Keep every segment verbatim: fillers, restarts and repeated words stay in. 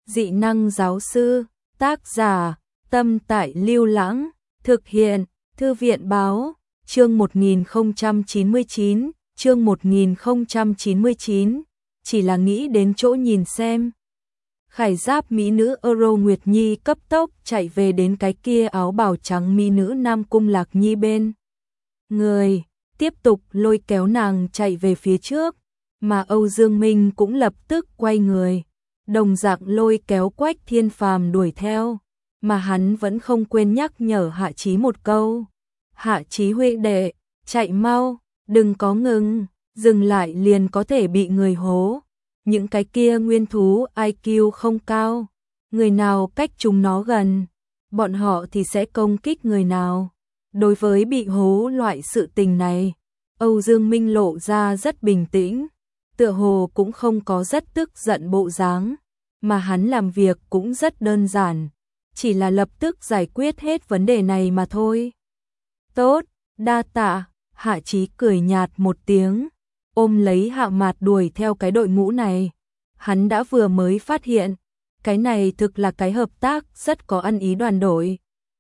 Dị năng giáo sư, tác giả, Tâm Tại Lưu Lãng, thực hiện, Thư viện báo, chương một nghìn không trăm chín mươi chín, chương một nghìn không trăm chín mươi chín, chỉ là nghĩ đến chỗ nhìn xem. Khải giáp mỹ nữ Euro Nguyệt Nhi cấp tốc chạy về đến cái kia áo bào trắng mỹ nữ Nam Cung Lạc Nhi bên người, tiếp tục lôi kéo nàng chạy về phía trước, mà Âu Dương Minh cũng lập tức quay người, đồng dạng lôi kéo Quách Thiên Phàm đuổi theo, mà hắn vẫn không quên nhắc nhở Hạ Chí một câu. Hạ Chí huynh đệ, chạy mau, đừng có ngừng, dừng lại liền có thể bị người hố. Những cái kia nguyên thú i kiu không cao, người nào cách chúng nó gần, bọn họ thì sẽ công kích người nào. Đối với bị hố loại sự tình này, Âu Dương Minh lộ ra rất bình tĩnh, tựa hồ cũng không có rất tức giận bộ dáng, mà hắn làm việc cũng rất đơn giản, chỉ là lập tức giải quyết hết vấn đề này mà thôi. Tốt, đa tạ, Hạ Chí cười nhạt một tiếng, ôm lấy Hạ Mạt đuổi theo cái đội ngũ này. Hắn đã vừa mới phát hiện, cái này thực là cái hợp tác rất có ăn ý đoàn đội.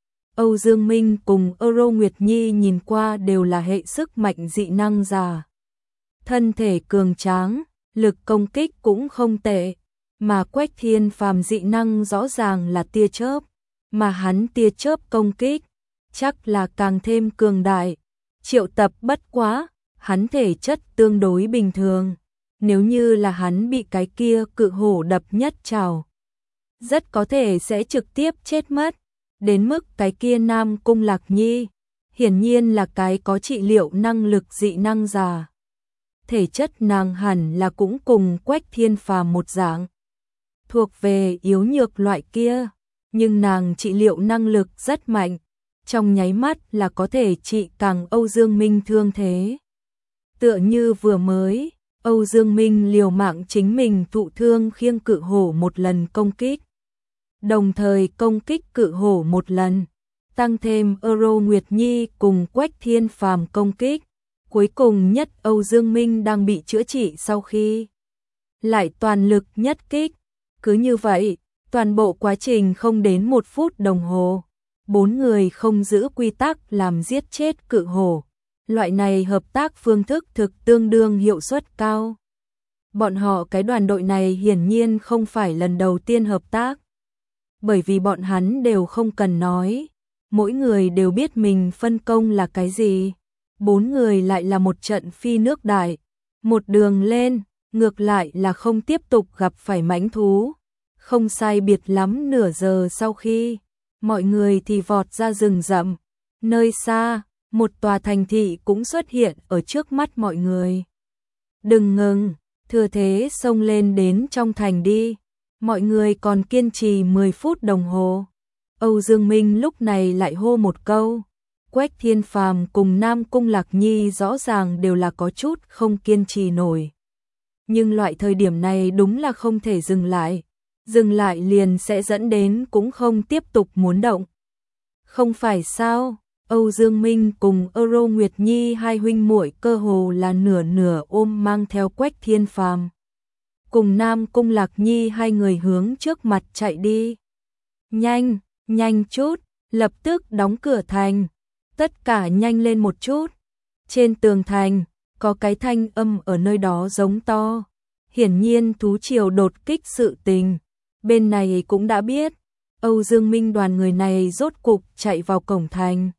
Âu Dương Minh cùng Euro Nguyệt Nhi nhìn qua đều là hệ sức mạnh dị năng giả. Thân thể cường tráng, lực công kích cũng không tệ, mà Quách Thiên Phàm dị năng rõ ràng là tia chớp, mà hắn tia chớp công kích, chắc là càng thêm cường đại. Triệu Tập bất quá, hắn thể chất tương đối bình thường, nếu như là hắn bị cái kia cự hổ đập nhất trào, rất có thể sẽ trực tiếp chết mất. Đến mức cái kia Nam Cung Lạc Nhi, hiển nhiên là cái có trị liệu năng lực dị năng giả. Thể chất nàng hẳn là cũng cùng Quách Thiên Phàm một dạng, thuộc về yếu nhược loại kia, nhưng nàng trị liệu năng lực rất mạnh, trong nháy mắt là có thể trị càng Âu Dương Minh thương thế. Tựa như vừa mới, Âu Dương Minh liều mạng chính mình thụ thương khiêng cự hổ một lần công kích, đồng thời công kích cự hổ một lần, tăng thêm Euro Nguyệt Nhi cùng Quách Thiên Phàm công kích, cuối cùng nhất Âu Dương Minh đang bị chữa trị sau khi lại toàn lực nhất kích. Cứ như vậy, toàn bộ quá trình không đến một phút đồng hồ, bốn người không giữ quy tắc làm giết chết cự hổ. Loại này hợp tác phương thức thực tương đương hiệu suất cao. Bọn họ cái đoàn đội này hiển nhiên không phải lần đầu tiên hợp tác, bởi vì bọn hắn đều không cần nói, mỗi người đều biết mình phân công là cái gì. Bốn người lại là một trận phi nước đại, một đường lên, ngược lại là không tiếp tục gặp phải mãnh thú. Không sai biệt lắm nửa giờ sau khi, mọi người thì vọt ra rừng rậm, nơi xa, một tòa thành thị cũng xuất hiện ở trước mắt mọi người. Đừng ngừng, thừa thế xông lên đến trong thành đi. Mọi người còn kiên trì mười phút đồng hồ. Âu Dương Minh lúc này lại hô một câu. Quách Thiên Phàm cùng Nam Cung Lạc Nhi rõ ràng đều là có chút không kiên trì nổi. Nhưng loại thời điểm này đúng là không thể dừng lại. Dừng lại liền sẽ dẫn đến cũng không tiếp tục muốn động. Không phải sao? Âu Dương Minh cùng Euro Nguyệt Nhi hai huynh muội cơ hồ là nửa nửa ôm mang theo Quách Thiên Phàm, cùng Nam Cung Lạc Nhi hai người hướng trước mặt chạy đi. Nhanh, nhanh chút, lập tức đóng cửa thành, tất cả nhanh lên một chút. Trên tường thành, có cái thanh âm ở nơi đó giống to, hiển nhiên thú triều đột kích sự tình. Bên này cũng đã biết, Âu Dương Minh đoàn người này rốt cục chạy vào cổng thành.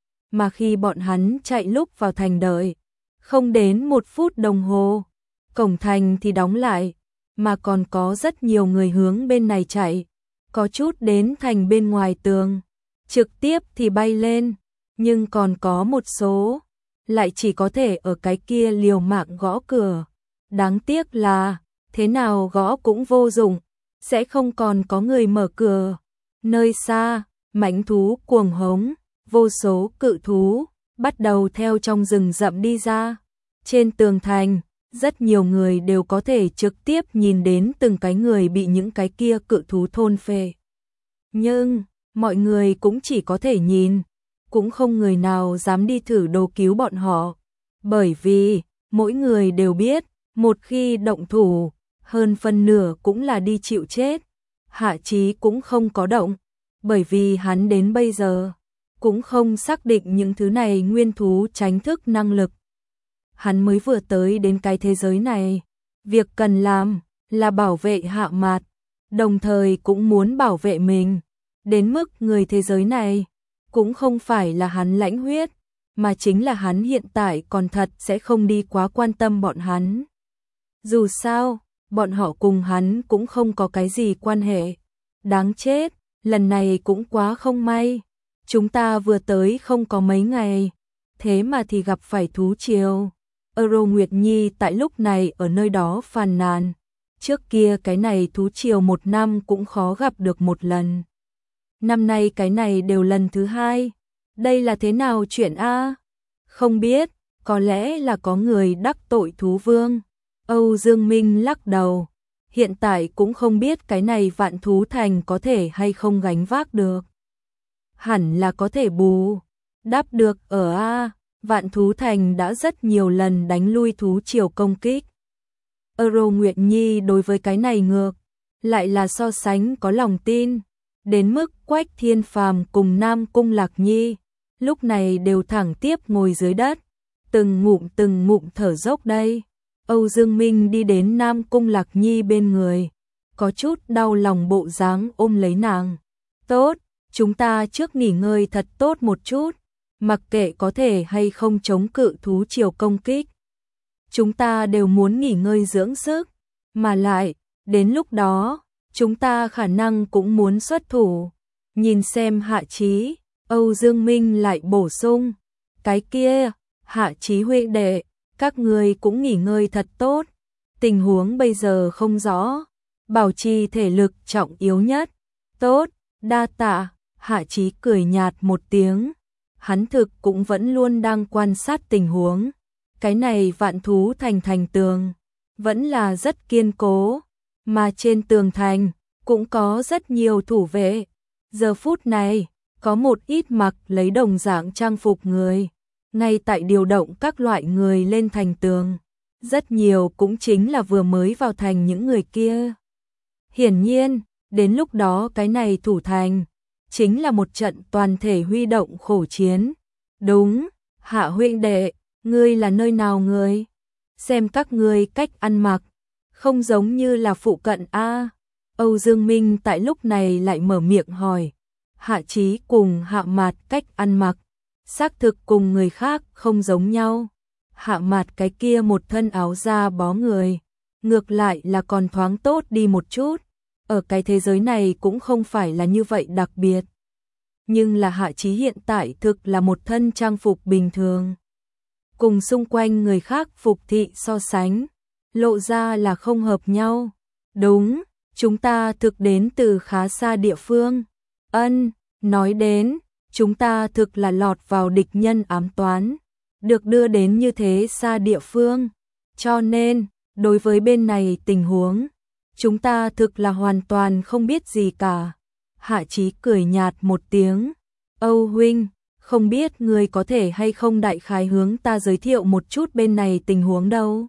Mà khi bọn hắn chạy lúc vào thành đợi, không đến một phút đồng hồ, cổng thành thì đóng lại, mà còn có rất nhiều người hướng bên này chạy, có chút đến thành bên ngoài tường, trực tiếp thì bay lên, nhưng còn có một số, lại chỉ có thể ở cái kia liều mạng gõ cửa. Đáng tiếc là, thế nào gõ cũng vô dụng, sẽ không còn có người mở cửa. Nơi xa, mãnh thú cuồng hống, vô số cự thú, bắt đầu theo trong rừng rậm đi ra. Trên tường thành, rất nhiều người đều có thể trực tiếp nhìn đến từng cái người bị những cái kia cự thú thôn phệ. Nhưng, mọi người cũng chỉ có thể nhìn, cũng không người nào dám đi thử đồ cứu bọn họ. Bởi vì, mỗi người đều biết, một khi động thủ, hơn phân nửa cũng là đi chịu chết. Hạ Chí cũng không có động, bởi vì hắn đến bây giờ cũng không xác định những thứ này nguyên thú tránh thức năng lực. Hắn mới vừa tới đến cái thế giới này, việc cần làm là bảo vệ Hạ Mạt, đồng thời cũng muốn bảo vệ mình. Đến mức người thế giới này cũng không phải là hắn lãnh huyết, mà chính là hắn hiện tại còn thật sẽ không đi quá quan tâm bọn hắn. Dù sao, bọn họ cùng hắn cũng không có cái gì quan hệ. Đáng chết, lần này cũng quá không may. Chúng ta vừa tới không có mấy ngày, thế mà thì gặp phải thú triều. Euro Nguyệt Nhi tại lúc này ở nơi đó phàn nàn. Trước kia cái này thú triều một năm cũng khó gặp được một lần. Năm nay cái này đều lần thứ hai. Đây là thế nào chuyện a? Không biết, có lẽ là có người đắc tội thú vương. Âu Dương Minh lắc đầu. Hiện tại cũng không biết cái này Vạn Thú Thành có thể hay không gánh vác được. Hẳn là có thể bù đắp được ở a. Vạn Thú Thành đã rất nhiều lần đánh lui thú triều công kích. Euro Nguyệt Nhi đối với cái này ngược lại là so sánh có lòng tin, đến mức Quách Thiên Phàm cùng Nam Cung Lạc Nhi lúc này đều thẳng tiếp ngồi dưới đất, từng ngụm từng ngụm thở dốc đây. Âu Dương Minh đi đến Nam Cung Lạc Nhi bên người, có chút đau lòng bộ dáng ôm lấy nàng. Tốt, chúng ta trước nghỉ ngơi thật tốt một chút, mặc kệ có thể hay không chống cự thú triều công kích. Chúng ta đều muốn nghỉ ngơi dưỡng sức, mà lại, đến lúc đó, chúng ta khả năng cũng muốn xuất thủ. Nhìn xem Hạ Chí, Âu Dương Minh lại bổ sung, cái kia, Hạ Chí huynh đệ, các người cũng nghỉ ngơi thật tốt. Tình huống bây giờ không rõ, bảo trì thể lực trọng yếu nhất. Tốt, đa tạ. Hạ Chí cười nhạt một tiếng. Hắn thực cũng vẫn luôn đang quan sát tình huống. Cái này Vạn Thú Thành thành tường vẫn là rất kiên cố, mà trên tường thành cũng có rất nhiều thủ vệ. Giờ phút này, có một ít mặc lấy đồng dạng trang phục người, ngay tại điều động các loại người lên thành tường. Rất nhiều cũng chính là vừa mới vào thành những người kia. Hiển nhiên, đến lúc đó cái này thủ thành chính là một trận toàn thể huy động khổ chiến. Đúng, Hạ huynh đệ, ngươi là nơi nào người? Xem các ngươi cách ăn mặc, không giống như là phụ cận a. Âu Dương Minh tại lúc này lại mở miệng hỏi. Hạ Chí cùng Hạ Mạt cách ăn mặc, xác thực cùng người khác không giống nhau. Hạ Mạt cái kia một thân áo da bó người, ngược lại là còn thoáng tốt đi một chút. Ở cái thế giới này cũng không phải là như vậy đặc biệt. Nhưng là Hạ Chí hiện tại thực là một thân trang phục bình thường. Cùng xung quanh người khác phục thị so sánh, lộ ra là không hợp nhau. Đúng, chúng ta thực đến từ khá xa địa phương. Ân, nói đến, chúng ta thực là lọt vào địch nhân ám toán, được đưa đến như thế xa địa phương. Cho nên, đối với bên này tình huống, chúng ta thực là hoàn toàn không biết gì cả. Hạ Chí cười nhạt một tiếng. Âu huynh, không biết người có thể hay không đại khái hướng ta giới thiệu một chút bên này tình huống đâu.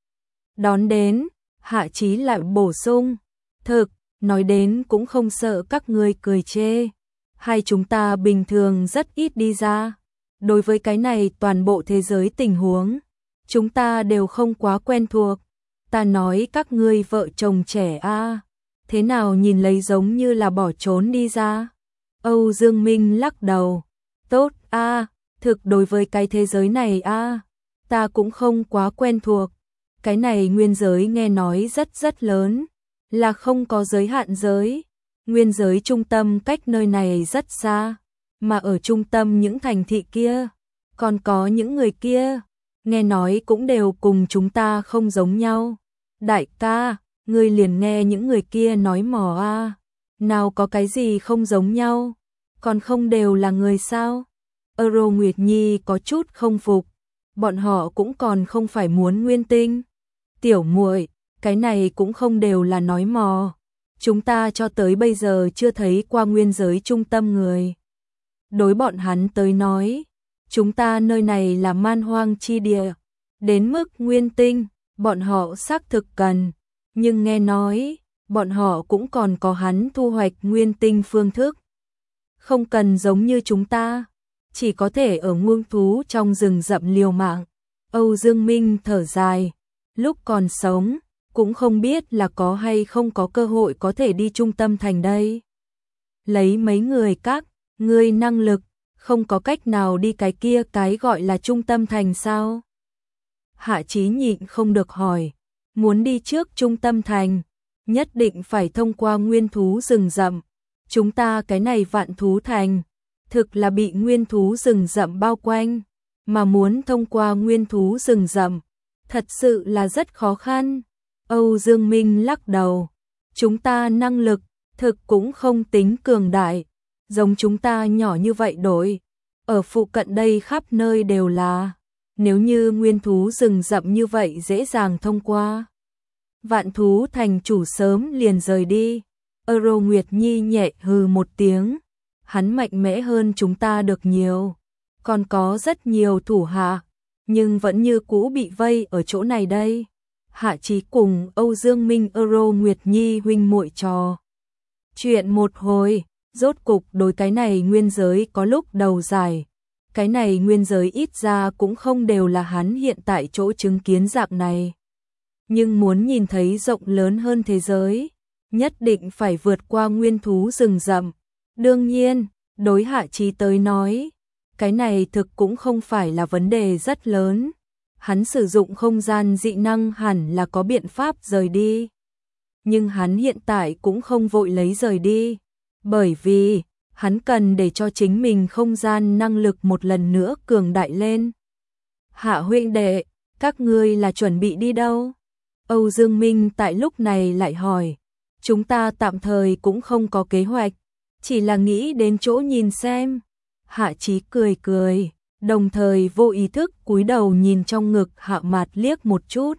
Đón đến, Hạ Chí lại bổ sung. Thực, nói đến cũng không sợ các ngươi cười chê. Hai chúng ta bình thường rất ít đi ra. Đối với cái này toàn bộ thế giới tình huống, chúng ta đều không quá quen thuộc. Ta nói các ngươi vợ chồng trẻ a, thế nào nhìn lấy giống như là bỏ trốn đi ra. Âu Dương Minh lắc đầu. Tốt a, thực đối với cái thế giới này a, ta cũng không quá quen thuộc. Cái này nguyên giới nghe nói rất rất lớn, là không có giới hạn giới. Nguyên giới trung tâm cách nơi này rất xa, mà ở trung tâm những thành thị kia, còn có những người kia, nghe nói cũng đều cùng chúng ta không giống nhau. Đại ca, ngươi liền nghe những người kia nói mò a, nào có cái gì không giống nhau, còn không đều là người sao? Euro Nguyệt Nhi có chút không phục, bọn họ cũng còn không phải muốn nguyên tinh. Tiểu muội, cái này cũng không đều là nói mò. Chúng ta cho tới bây giờ chưa thấy qua nguyên giới trung tâm người. Đối bọn hắn tới nói, chúng ta nơi này là man hoang chi địa, đến mức nguyên tinh, bọn họ xác thực cần, nhưng nghe nói, bọn họ cũng còn có hắn thu hoạch nguyên tinh phương thức. Không cần giống như chúng ta, chỉ có thể ở muông thú trong rừng rậm liều mạng. Âu Dương Minh thở dài, lúc còn sống, cũng không biết là có hay không có cơ hội có thể đi trung tâm thành đây. Lấy mấy người các, ngươi năng lực, không có cách nào đi cái kia cái gọi là trung tâm thành sao? Hạ Chí nhịn không được hỏi, muốn đi trước trung tâm thành, nhất định phải thông qua nguyên thú rừng rậm. Chúng ta cái này vạn thú thành, thực là bị nguyên thú rừng rậm bao quanh, mà muốn thông qua nguyên thú rừng rậm, thật sự là rất khó khăn. Âu Dương Minh lắc đầu, chúng ta năng lực, thực cũng không tính cường đại, giống chúng ta nhỏ như vậy đổi, ở phụ cận đây khắp nơi đều là, nếu như nguyên thú rừng rậm như vậy dễ dàng thông qua. Vạn thú thành chủ sớm liền rời đi. Euro Nguyệt Nhi nhẹ hừ một tiếng, hắn mạnh mẽ hơn chúng ta được nhiều, còn có rất nhiều thủ hạ, nhưng vẫn như cũ bị vây ở chỗ này đây. Hạ Chí cùng Âu Dương Minh Euro Nguyệt Nhi huynh muội trò chuyện một hồi, rốt cục đối cái này nguyên giới có lúc đầu dài. Cái này nguyên giới ít ra cũng không đều là hắn hiện tại chỗ chứng kiến dạng này. Nhưng muốn nhìn thấy rộng lớn hơn thế giới, nhất định phải vượt qua nguyên thú rừng rậm. Đương nhiên, đối Hạ Chí tới nói, cái này thực cũng không phải là vấn đề rất lớn. Hắn sử dụng không gian dị năng hẳn là có biện pháp rời đi. Nhưng hắn hiện tại cũng không vội lấy rời đi, bởi vì hắn cần để cho chính mình không gian năng lực một lần nữa cường đại lên. Hạ huynh đệ, các ngươi là chuẩn bị đi đâu? Âu Dương Minh tại lúc này lại hỏi. Chúng ta tạm thời cũng không có kế hoạch, chỉ là nghĩ đến chỗ nhìn xem. Hạ Chí cười cười, đồng thời vô ý thức cúi đầu nhìn trong ngực Hạ Mạt liếc một chút.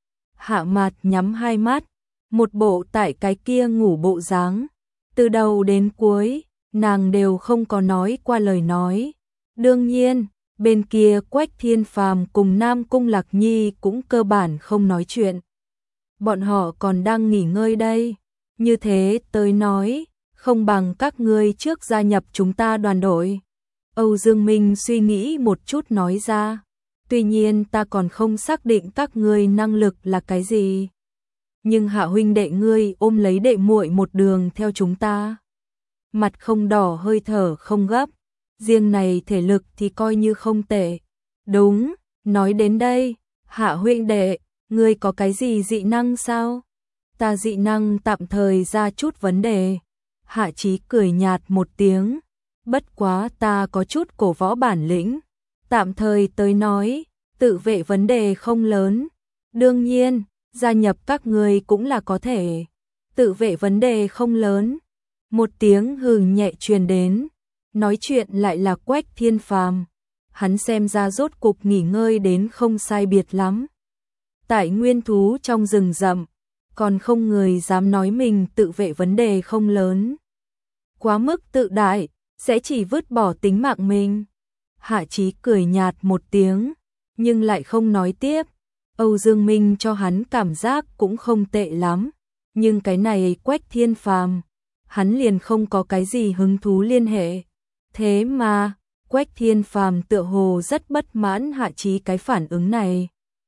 Hạ Mạt nhắm hai mắt, một bộ tại cái kia ngủ bộ dáng. Từ đầu đến cuối, nàng đều không có nói qua lời nói. Đương nhiên, bên kia Quách Thiên Phàm cùng Nam Cung Lạc Nhi cũng cơ bản không nói chuyện. Bọn họ còn đang nghỉ ngơi đây. Như thế tới nói, không bằng các ngươi trước gia nhập chúng ta đoàn đội. Âu Dương Minh suy nghĩ một chút nói ra. Tuy nhiên ta còn không xác định các ngươi năng lực là cái gì. Nhưng Hạ huynh đệ ngươi ôm lấy đệ muội một đường theo chúng ta. Mặt không đỏ hơi thở không gấp. Riêng này thể lực thì coi như không tệ. Đúng, nói đến đây, Hạ huynh đệ, ngươi có cái gì dị năng sao? Ta dị năng tạm thời ra chút vấn đề. Hạ Chí cười nhạt một tiếng. Bất quá ta có chút cổ võ bản lĩnh. Tạm thời tới nói, tự vệ vấn đề không lớn. Đương nhiên, gia nhập các ngươi cũng là có thể. Tự vệ vấn đề không lớn. Một tiếng hừ nhẹ truyền đến. Nói chuyện lại là Quách Thiên Phàm. Hắn xem ra rốt cục nghỉ ngơi đến không sai biệt lắm. Tại nguyên thú trong rừng rậm, còn không người dám nói mình tự vệ vấn đề không lớn. Quá mức tự đại, sẽ chỉ vứt bỏ tính mạng mình. Hạ Chí cười nhạt một tiếng, nhưng lại không nói tiếp. Âu Dương Minh cho hắn cảm giác cũng không tệ lắm, nhưng cái này Quách Thiên Phàm, hắn liền không có cái gì hứng thú liên hệ. Thế mà, Quách Thiên Phàm tựa hồ rất bất mãn Hạ Chí cái phản ứng này.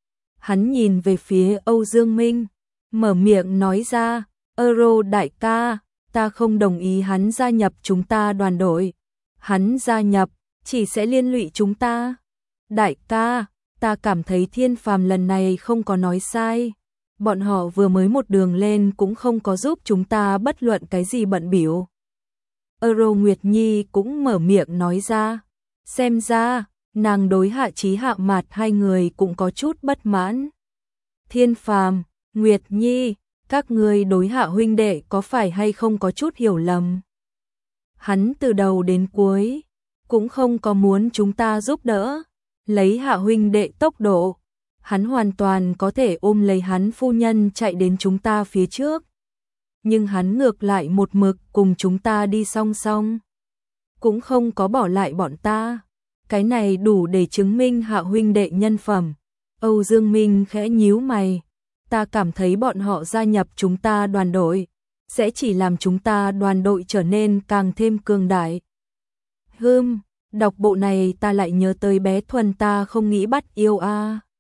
Hắn nhìn về phía Âu Dương Minh, mở miệng nói ra, Euro đại ca, ta không đồng ý hắn gia nhập chúng ta đoàn đội. Hắn gia nhập, chỉ sẽ liên lụy chúng ta. Đại ca, ta cảm thấy Thiên Phàm lần này không có nói sai. Bọn họ vừa mới một đường lên cũng không có giúp chúng ta bất luận cái gì bận biểu. Euro Nguyệt Nhi cũng mở miệng nói ra. Xem ra, nàng đối Hạ Chí Hạ Mạt hai người cũng có chút bất mãn. Thiên Phàm, Nguyệt Nhi, các ngươi đối Hạ huynh đệ có phải hay không có chút hiểu lầm? Hắn từ đầu đến cuối cũng không có muốn chúng ta giúp đỡ. Lấy Hạ huynh đệ tốc độ, hắn hoàn toàn có thể ôm lấy hắn phu nhân chạy đến chúng ta phía trước. Nhưng hắn ngược lại một mực cùng chúng ta đi song song, cũng không có bỏ lại bọn ta. Cái này đủ để chứng minh Hạ huynh đệ nhân phẩm. Âu Dương Minh khẽ nhíu mày, ta cảm thấy bọn họ gia nhập chúng ta đoàn đội, sẽ chỉ làm chúng ta đoàn đội trở nên càng thêm cường đại. Hừm, đọc bộ này ta lại nhớ tới bé Thuần ta không nghĩ bắt yêu a.